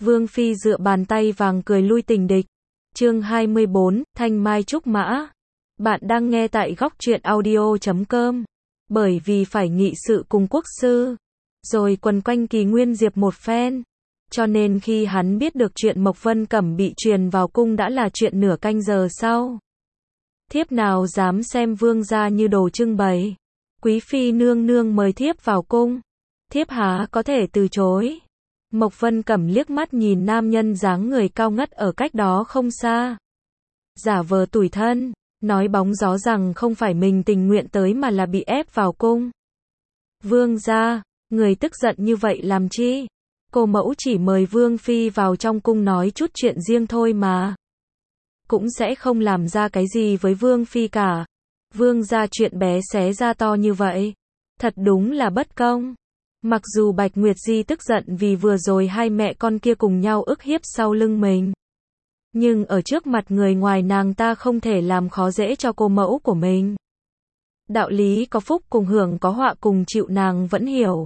Vương Phi dựa bàn tay vàng cười lui tình địch. Chương 24, Thanh Mai Trúc Mã. Bạn đang nghe tại góc truyện audio.com. Bởi vì phải nghị sự cùng quốc sư, rồi quần quanh Kỳ Nguyên Diệp một phen, cho nên khi hắn biết được chuyện Mộc Vân Cẩm bị truyền vào cung đã là chuyện nửa canh giờ sau. Thiếp nào dám xem vương gia như đồ trưng bày. Quý phi nương nương mời thiếp vào cung, thiếp há có thể từ chối. Mộc Vân Cẩm liếc mắt nhìn nam nhân dáng người cao ngất ở cách đó không xa, giả vờ tủi thân, nói bóng gió rằng không phải mình tình nguyện tới mà là bị ép vào cung. Vương gia, người tức giận như vậy làm chi? Cô mẫu chỉ mời Vương Phi vào trong cung nói chút chuyện riêng thôi mà, cũng sẽ không làm ra cái gì với Vương Phi cả. Vương gia chuyện bé xé ra to như vậy, thật đúng là bất công. Mặc dù Bạch Nguyệt Di tức giận vì vừa rồi hai mẹ con kia cùng nhau ức hiếp sau lưng mình, nhưng ở trước mặt người ngoài nàng ta không thể làm khó dễ cho cô mẫu của mình. Đạo lý có phúc cùng hưởng, có họa cùng chịu nàng vẫn hiểu.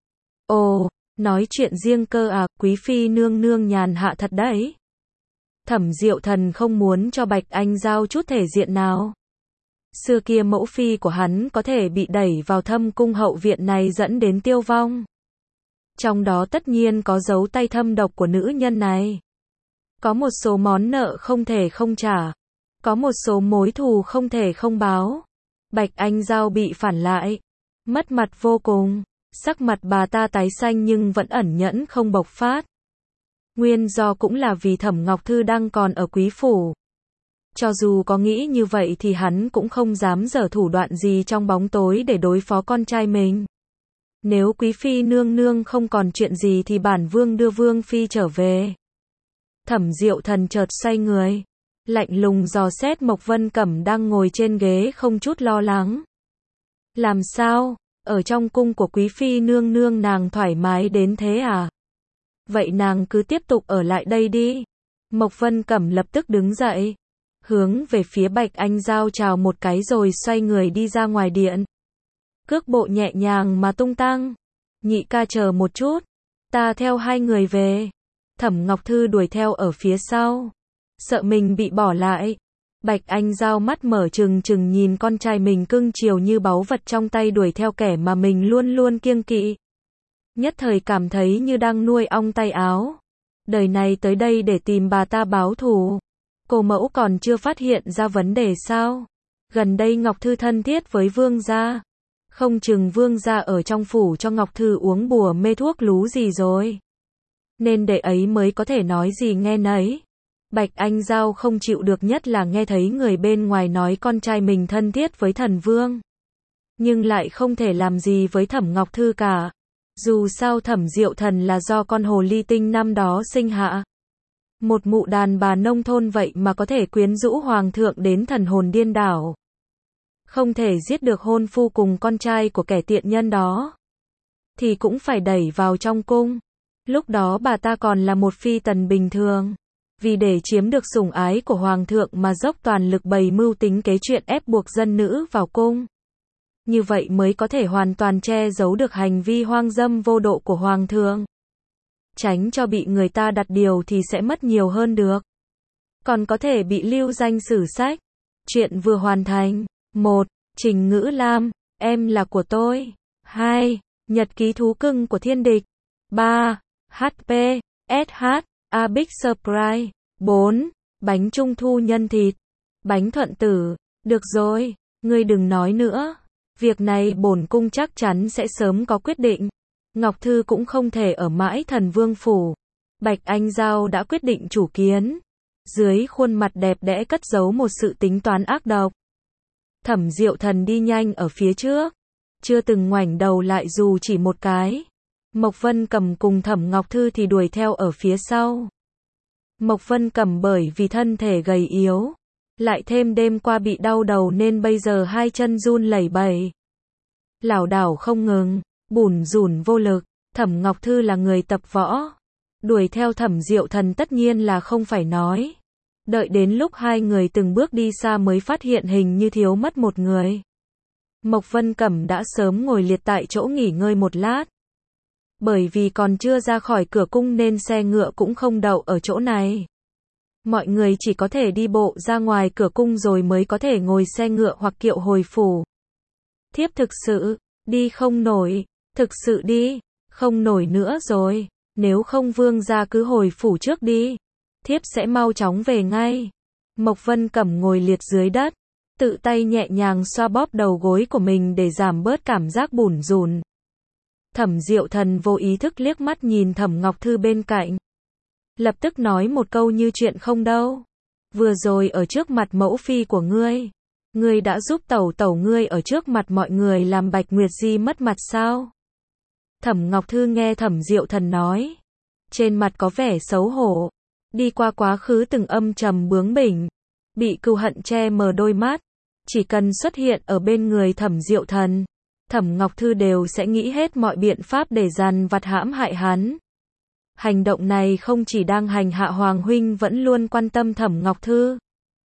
Ồ, nói chuyện riêng cơ à? Quý phi nương nương nhàn hạ thật đấy. Thẩm Diệu Thần không muốn cho Bạch Anh Giao chút thể diện nào. Xưa kia mẫu phi của hắn có thể bị đẩy vào thâm cung hậu viện này dẫn đến tiêu vong. Trong đó tất nhiên có dấu tay thâm độc của nữ nhân này. Có một số món nợ không thể không trả, có một số mối thù không thể không báo. Bạch Anh Giao bị phản lại, mất mặt vô cùng, sắc mặt bà ta tái xanh nhưng vẫn ẩn nhẫn không bộc phát. Nguyên do cũng là vì Thẩm Ngọc Thư đang còn ở quý phủ. Cho dù có nghĩ như vậy thì hắn cũng không dám giở thủ đoạn gì trong bóng tối để đối phó con trai mình. Nếu quý phi nương nương không còn chuyện gì thì bản vương đưa Vương Phi trở về. Thẩm Diệu Thần chợt xoay người, lạnh lùng dò xét Mộc Vân Cẩm đang ngồi trên ghế không chút lo lắng. Làm sao? Ở trong cung của quý phi nương nương nàng thoải mái đến thế à? Vậy nàng cứ tiếp tục ở lại đây đi. Mộc Vân Cẩm lập tức đứng dậy, hướng về phía Bạch Anh Giao chào một cái rồi xoay người đi ra ngoài điện. Cước bộ nhẹ nhàng mà tung tăng. Nhị ca chờ một chút, ta theo hai người về. Thẩm Ngọc Thư đuổi theo ở phía sau, sợ mình bị bỏ lại. Bạch Anh Giao mắt mở trừng trừng nhìn con trai mình cưng chiều như báu vật trong tay đuổi theo kẻ mà mình luôn luôn kiêng kỵ. Nhất thời cảm thấy như đang nuôi ong tay áo. Đời này tới đây để tìm bà ta báo thù. Cô mẫu còn chưa phát hiện ra vấn đề sao? Gần đây Ngọc Thư thân thiết với vương gia, không chừng vương gia ở trong phủ cho Ngọc Thư uống bùa mê thuốc lú gì rồi, nên đệ ấy mới có thể nói gì nghe nấy. Bạch Anh Giao không chịu được nhất là nghe thấy người bên ngoài nói con trai mình thân thiết với thần vương, nhưng lại không thể làm gì với Thẩm Ngọc Thư cả. Dù sao Thẩm Diệu Thần là do con hồ ly tinh năm đó sinh hạ. Một mụ đàn bà nông thôn vậy mà có thể quyến rũ hoàng thượng đến thần hồn điên đảo. Không thể giết được hôn phu cùng con trai của kẻ tiện nhân đó, thì cũng phải đẩy vào trong cung. Lúc đó bà ta còn là một phi tần bình thường, vì để chiếm được sủng ái của hoàng thượng mà dốc toàn lực bày mưu tính kế chuyện ép buộc dân nữ vào cung. Như vậy mới có thể hoàn toàn che giấu được hành vi hoang dâm vô độ của hoàng thượng. Tránh cho bị người ta đặt điều thì sẽ mất nhiều hơn được, còn có thể bị lưu danh sử sách. Chuyện vừa hoàn thành. 1. Trình Ngữ Lam, em là của tôi. 2. Nhật ký thú cưng của thiên địch. 3. HP, SH, A Big Surprise. 4. Bánh trung thu nhân thịt. Bánh thuận tử. Được rồi, ngươi đừng nói nữa. Việc này bổn cung chắc chắn sẽ sớm có quyết định. Ngọc Thư cũng không thể ở mãi thần vương phủ. Bạch Anh Giao đã quyết định chủ kiến. Dưới khuôn mặt đẹp đẽ cất giấu một sự tính toán ác độc. Thẩm Diệu Thần đi nhanh ở phía trước, chưa từng ngoảnh đầu lại dù chỉ một cái. Mộc Vân Cẩm cùng Thẩm Ngọc Thư thì đuổi theo ở phía sau. Mộc Vân Cẩm bởi vì thân thể gầy yếu, lại thêm đêm qua bị đau đầu nên bây giờ hai chân run lẩy bẩy, lảo đảo không ngừng, bủn rủn vô lực. Thẩm Ngọc Thư là người tập võ, đuổi theo Thẩm Diệu Thần tất nhiên là không phải nói. Đợi đến lúc hai người từng bước đi xa mới phát hiện hình như thiếu mất một người. Mộc Vân Cẩm đã sớm ngồi liệt tại chỗ nghỉ ngơi một lát. bởi vì còn chưa ra khỏi cửa cung nên xe ngựa cũng không đậu ở chỗ này. Mọi người chỉ có thể đi bộ ra ngoài cửa cung rồi mới có thể ngồi xe ngựa hoặc kiệu hồi phủ. Thiếp thực sự, đi không nổi, thực sự đi, không nổi nữa rồi, nếu không vương gia cứ hồi phủ trước đi, thiếp sẽ mau chóng về ngay. Mộc Vân Cẩm ngồi liệt dưới đất, tự tay nhẹ nhàng xoa bóp đầu gối của mình để giảm bớt cảm giác bủn rủn. Thẩm Diệu Thần vô ý thức liếc mắt nhìn Thẩm Ngọc Thư bên cạnh. Lập tức nói một câu như chuyện không đâu. Vừa rồi ở trước mặt mẫu phi của ngươi đã giúp tẩu tẩu ngươi ở trước mặt mọi người làm Bạch Nguyệt Di mất mặt sao? Thẩm Ngọc Thư nghe Thẩm Diệu Thần nói, trên mặt có vẻ xấu hổ, đi qua quá khứ từng âm trầm bướng bỉnh, bị cừu hận che mờ đôi mắt, chỉ cần xuất hiện ở bên người Thẩm Diệu Thần, Thẩm Ngọc Thư đều sẽ nghĩ hết mọi biện pháp để dằn vặt hãm hại hắn. Hành động này không chỉ đang hành hạ Hoàng huynh vẫn luôn quan tâm Thẩm Ngọc Thư,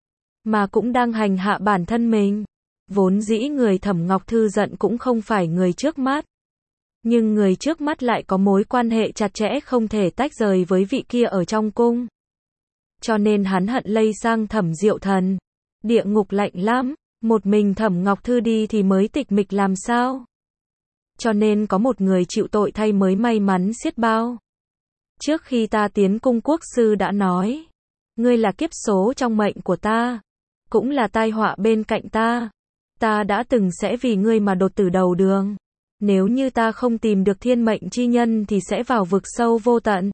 mà cũng đang hành hạ bản thân mình. Vốn dĩ người Thẩm Ngọc Thư giận cũng không phải người trước mắt, nhưng người trước mắt lại có mối quan hệ chặt chẽ không thể tách rời với vị kia ở trong cung. Cho nên hắn hận lây sang Thẩm Diệu Thần. Địa ngục lạnh lắm, một mình Thẩm Ngọc Thư đi thì mới tịch mịch làm sao? Cho nên có một người chịu tội thay mới may mắn xiết bao. Trước khi ta tiến cung quốc sư đã nói, ngươi là kiếp số trong mệnh của ta, cũng là tai họa bên cạnh ta. Ta đã từng sẽ vì ngươi mà đột tử đầu đường. Nếu như ta không tìm được thiên mệnh chi nhân thì sẽ vào vực sâu vô tận.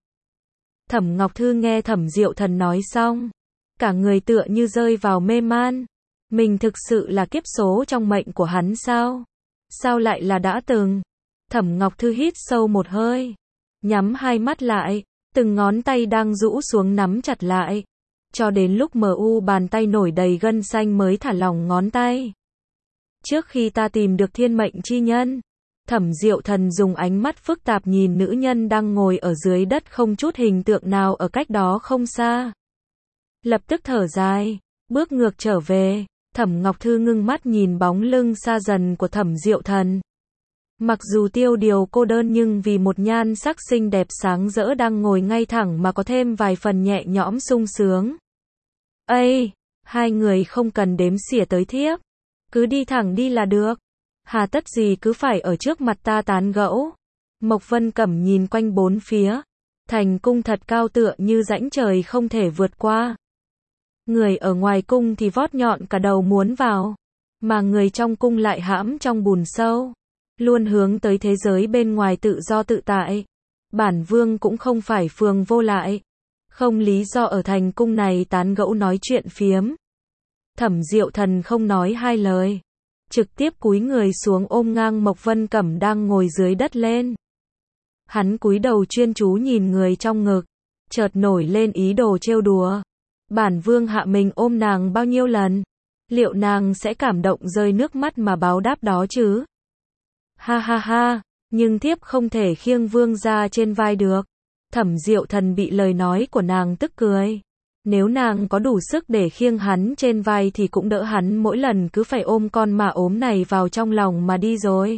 Thẩm Ngọc Thư nghe Thẩm Diệu Thần nói xong, cả người tựa như rơi vào mê man. Mình thực sự là kiếp số trong mệnh của hắn sao? Sao lại là đã từng? Thẩm Ngọc Thư hít sâu một hơi, nhắm hai mắt lại, từng ngón tay đang rũ xuống nắm chặt lại, cho đến lúc bàn tay nổi đầy gân xanh mới thả lỏng ngón tay. Trước khi ta tìm được thiên mệnh chi nhân, Thẩm Diệu Thần dùng ánh mắt phức tạp nhìn nữ nhân đang ngồi ở dưới đất không chút hình tượng nào ở cách đó không xa. Lập tức thở dài, bước ngược trở về. Thẩm Ngọc Thư ngưng mắt nhìn bóng lưng xa dần của Thẩm Diệu Thần. Mặc dù tiêu điều cô đơn nhưng vì một nhan sắc xinh đẹp sáng rỡ đang ngồi ngay thẳng mà có thêm vài phần nhẹ nhõm sung sướng. Ây, hai người không cần đếm xỉa tới thiếp, cứ đi thẳng đi là được. Hà tất gì cứ phải ở trước mặt ta tán gẫu. Mộc Vân Cẩm nhìn quanh bốn phía, thành cung thật cao tựa như rãnh trời không thể vượt qua. Người ở ngoài cung thì vót nhọn cả đầu muốn vào, mà người trong cung lại hãm trong bùn sâu, luôn hướng tới thế giới bên ngoài tự do tự tại. Bản vương cũng không phải phường vô lại, không lý do ở thành cung này tán gẫu nói chuyện phiếm. Thẩm Diệu Thần không nói hai lời, trực tiếp cúi người xuống ôm ngang Mộc Vân Cẩm đang ngồi dưới đất lên. Hắn cúi đầu chuyên chú nhìn người trong ngực, chợt nổi lên ý đồ trêu đùa. Bản vương hạ mình ôm nàng bao nhiêu lần, liệu nàng sẽ cảm động rơi nước mắt mà báo đáp đó chứ? Ha ha ha, nhưng thiếp không thể khiêng vương ra trên vai được. Thẩm Diệu Thần bị lời nói của nàng tức cười. Nếu nàng có đủ sức để khiêng hắn trên vai thì cũng đỡ hắn mỗi lần cứ phải ôm con mà ốm này vào trong lòng mà đi rồi.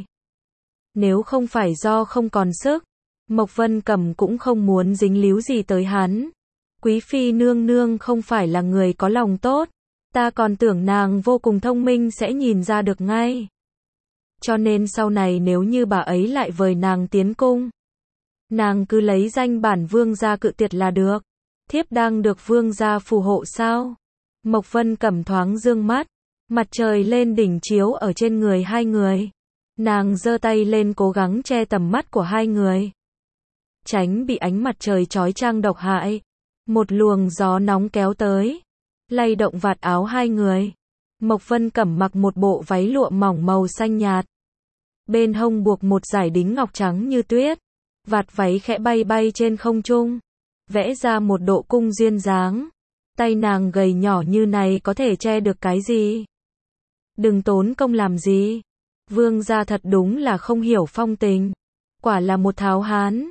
Nếu không phải do không còn sức, Mộc Vân Cẩm cũng không muốn dính líu gì tới hắn. Quý phi nương nương không phải là người có lòng tốt, ta còn tưởng nàng vô cùng thông minh sẽ nhìn ra được ngay. Cho nên sau này nếu như bà ấy lại vời nàng tiến cung, nàng cứ lấy danh bản vương gia cự tuyệt là được. Thiếp đang được vương gia phù hộ sao? Mộc Vân Cẩm thoáng dương mắt, mặt trời lên đỉnh chiếu ở trên người hai người. Nàng giơ tay lên cố gắng che tầm mắt của hai người, tránh bị ánh mặt trời chói chang độc hại. Một luồng gió nóng kéo tới, lay động vạt áo hai người. Mộc Vân Cẩm mặc một bộ váy lụa mỏng màu xanh nhạt, bên hông buộc một dải đính ngọc trắng như tuyết, vạt váy khẽ bay bay trên không trung, vẽ ra một độ cung duyên dáng. Tay nàng gầy nhỏ như này có thể che được cái gì? Đừng tốn công làm gì. Vương gia thật đúng là không hiểu phong tình, quả là một tháo hán.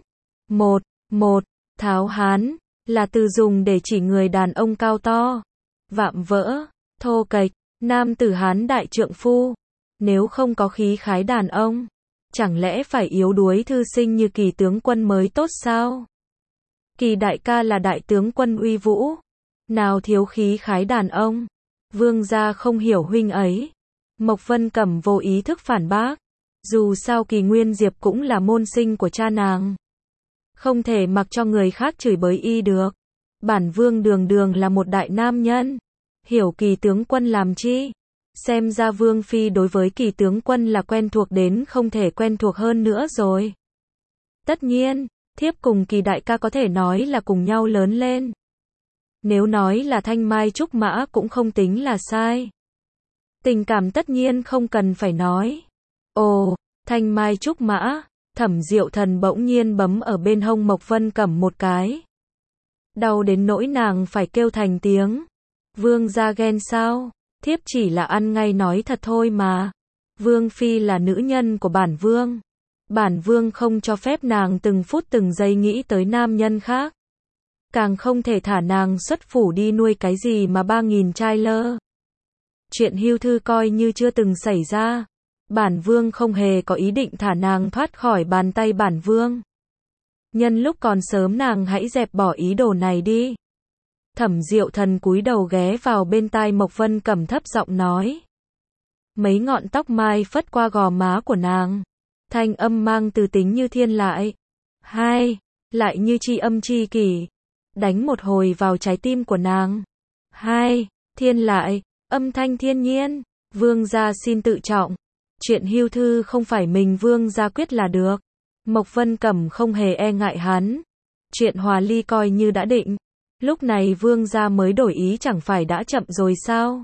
Tháo hán là từ dùng để chỉ người đàn ông cao to, vạm vỡ, thô kệch, nam tử hán đại trượng phu. Nếu không có khí khái đàn ông, Chẳng lẽ phải yếu đuối thư sinh như Kỳ tướng quân mới tốt sao? Kỳ đại ca là đại tướng quân uy vũ, nào thiếu khí khái đàn ông. Vương gia không hiểu huynh ấy. Mộc Vân Cẩm vô ý thức phản bác. Dù sao Kỳ Nguyên Diệp cũng là môn sinh của cha nàng. Không thể mặc cho người khác chửi bới y được. Bản vương đường đường là một đại nam nhân. Hiểu Kỳ tướng quân làm chi? Xem ra Vương Phi đối với Kỳ tướng quân là quen thuộc đến không thể quen thuộc hơn nữa rồi. Tất nhiên, thiếp cùng Kỳ đại ca có thể nói là cùng nhau lớn lên. Nếu nói là thanh mai trúc mã cũng không tính là sai. Tình cảm tất nhiên không cần phải nói. Ồ, thanh mai trúc mã, Thẩm Diệu Thần bỗng nhiên bấm ở bên hông Mộc Vân Cẩm một cái. Đau đến nỗi nàng phải kêu thành tiếng. Vương gia ghen sao? Thiếp chỉ là ăn ngay nói thật thôi mà. Vương Phi là nữ nhân của bản vương. Bản vương không cho phép nàng từng phút từng giây nghĩ tới nam nhân khác. Càng không thể thả nàng xuất phủ đi nuôi cái gì mà 3.000 trai lơ. Chuyện hưu thư coi như chưa từng xảy ra. Bản vương không hề có ý định thả nàng thoát khỏi bàn tay bản vương. Nhân lúc còn sớm nàng hãy dẹp bỏ ý đồ này đi. Thẩm Diệu Thần cúi đầu ghé vào bên tai Mộc Vân Cẩm thấp giọng nói. Mấy ngọn tóc mai phất qua gò má của nàng. Thanh âm mang từ tính như thiên lại. Hai, lại như tri âm tri kỷ. Đánh một hồi vào trái tim của nàng. Hai, thiên lại, âm thanh thiên nhiên. Vương gia xin tự trọng. Chuyện hưu thư không phải mình vương gia quyết là được. Mộc Vân Cẩm không hề e ngại hắn. Chuyện hòa ly coi như đã định. Lúc này vương gia mới đổi ý chẳng phải đã chậm rồi sao?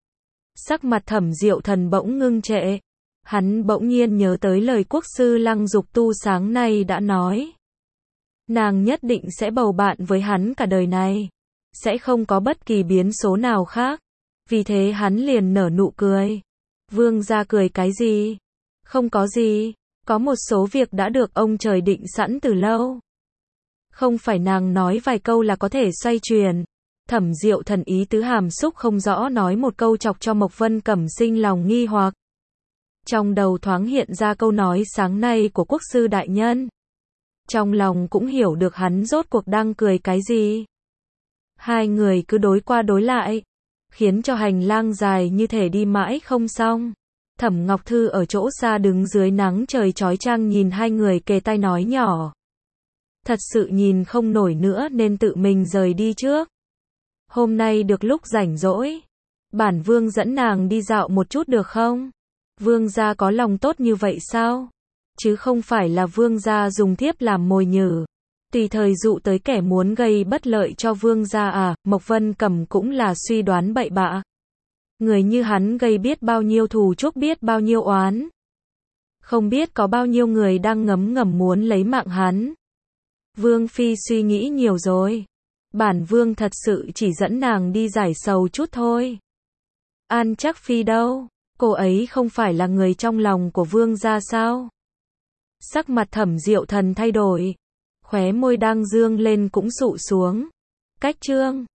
Sắc mặt Thẩm Diệu Thần bỗng ngưng trệ. Hắn bỗng nhiên nhớ tới lời quốc sư Lăng Dục Tu sáng nay đã nói. Nàng nhất định sẽ bầu bạn với hắn cả đời này. Sẽ không có bất kỳ biến số nào khác. Vì thế hắn liền nở nụ cười. Vương gia cười cái gì? Không có gì. Có một số việc đã được ông trời định sẵn từ lâu. Không phải nàng nói vài câu là có thể xoay chuyển. Thẩm Diệu Thần ý tứ hàm xúc không rõ nói một câu chọc cho Mộc Vân Cẩm sinh lòng nghi hoặc. Trong đầu thoáng hiện ra câu nói sáng nay của quốc sư đại nhân. Trong lòng cũng hiểu được hắn rốt cuộc đang cười cái gì. Hai người cứ đối qua đối lại, khiến cho hành lang dài như thể đi mãi không xong. Thẩm Ngọc Thư ở chỗ xa đứng dưới nắng trời chói chang nhìn hai người kề tai nói nhỏ. Thật sự nhìn không nổi nữa nên tự mình rời đi trước. Hôm nay được lúc rảnh rỗi, bản vương dẫn nàng đi dạo một chút được không? Vương gia có lòng tốt như vậy sao? Chứ không phải là vương gia dùng thiếp làm mồi nhử, tùy thời dụ tới kẻ muốn gây bất lợi cho vương gia à? Mộc Vân Cẩm cũng là suy đoán bậy bạ. Người như hắn gây biết bao nhiêu thù chuốc biết bao nhiêu oán. Không biết có bao nhiêu người đang ngấm ngầm muốn lấy mạng hắn. Vương Phi suy nghĩ nhiều rồi. Bản vương thật sự chỉ dẫn nàng đi giải sầu chút thôi. An Trắc Phi đâu? Cô ấy không phải là người trong lòng của vương gia sao? Sắc mặt Thẩm Diệu Thần thay đổi. Khóe môi đang dương lên cũng sụ xuống. Cách chương